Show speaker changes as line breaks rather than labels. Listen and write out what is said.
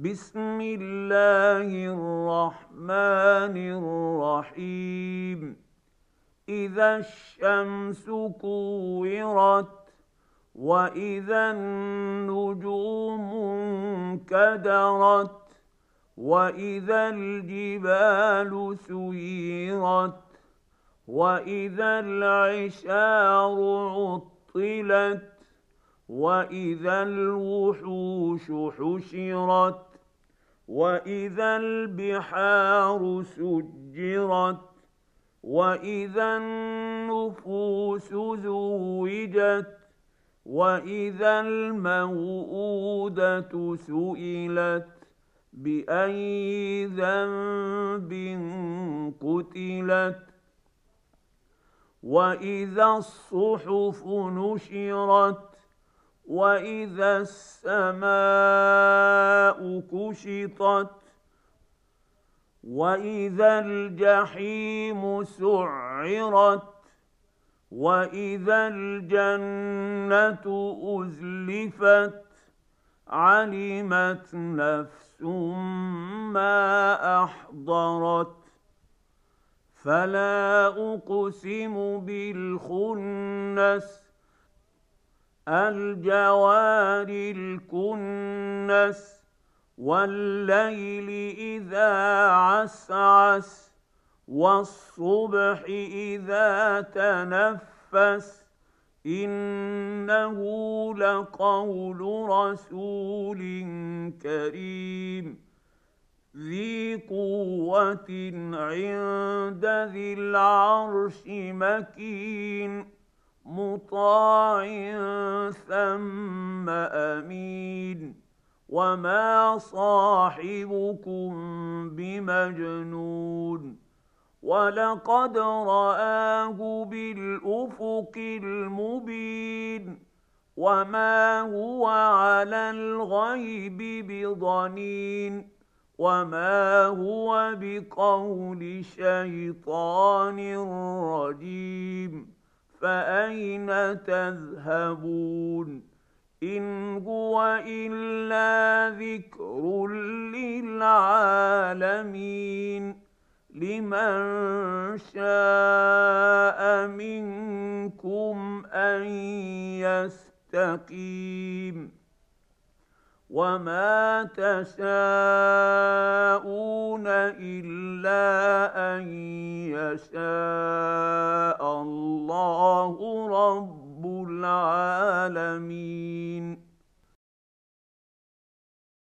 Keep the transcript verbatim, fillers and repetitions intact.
بسم الله الرحمن الرحيم إذا الشمس كورت وإذا النجوم انكدرت وإذا الجبال سيرت وإذا العشار عطلت وإذا الوحوش حشرت وإذا البحار سجرت وإذا النفوس زوجت وإذا الموءودة سئلت بأي ذنب قتلت وإذا الصحف نشرت وإذا السماء كشطت وإذا الجحيم سعرت وإذا الجنة أزلفت علمت نفس ما أحضرت فلا أقسم بالخنس الجوار الكنس والليل إذا عسعس والصبح إذا تنفس إنه لقول رسول كريم ذي قوة عند ذي العرش مكين مطاع ثم أمين وما صاحبكم بمجنون ولقد رآه بالأفق المبين وما هو على الغيب بضنين وما هو بقول شيطان رجيم فأين تذهبون إن هو إلا ذكر للعالمين لمن شاء منكم أن يستقيم وما تشاءون إلا أن يشاء الله رب العالمين.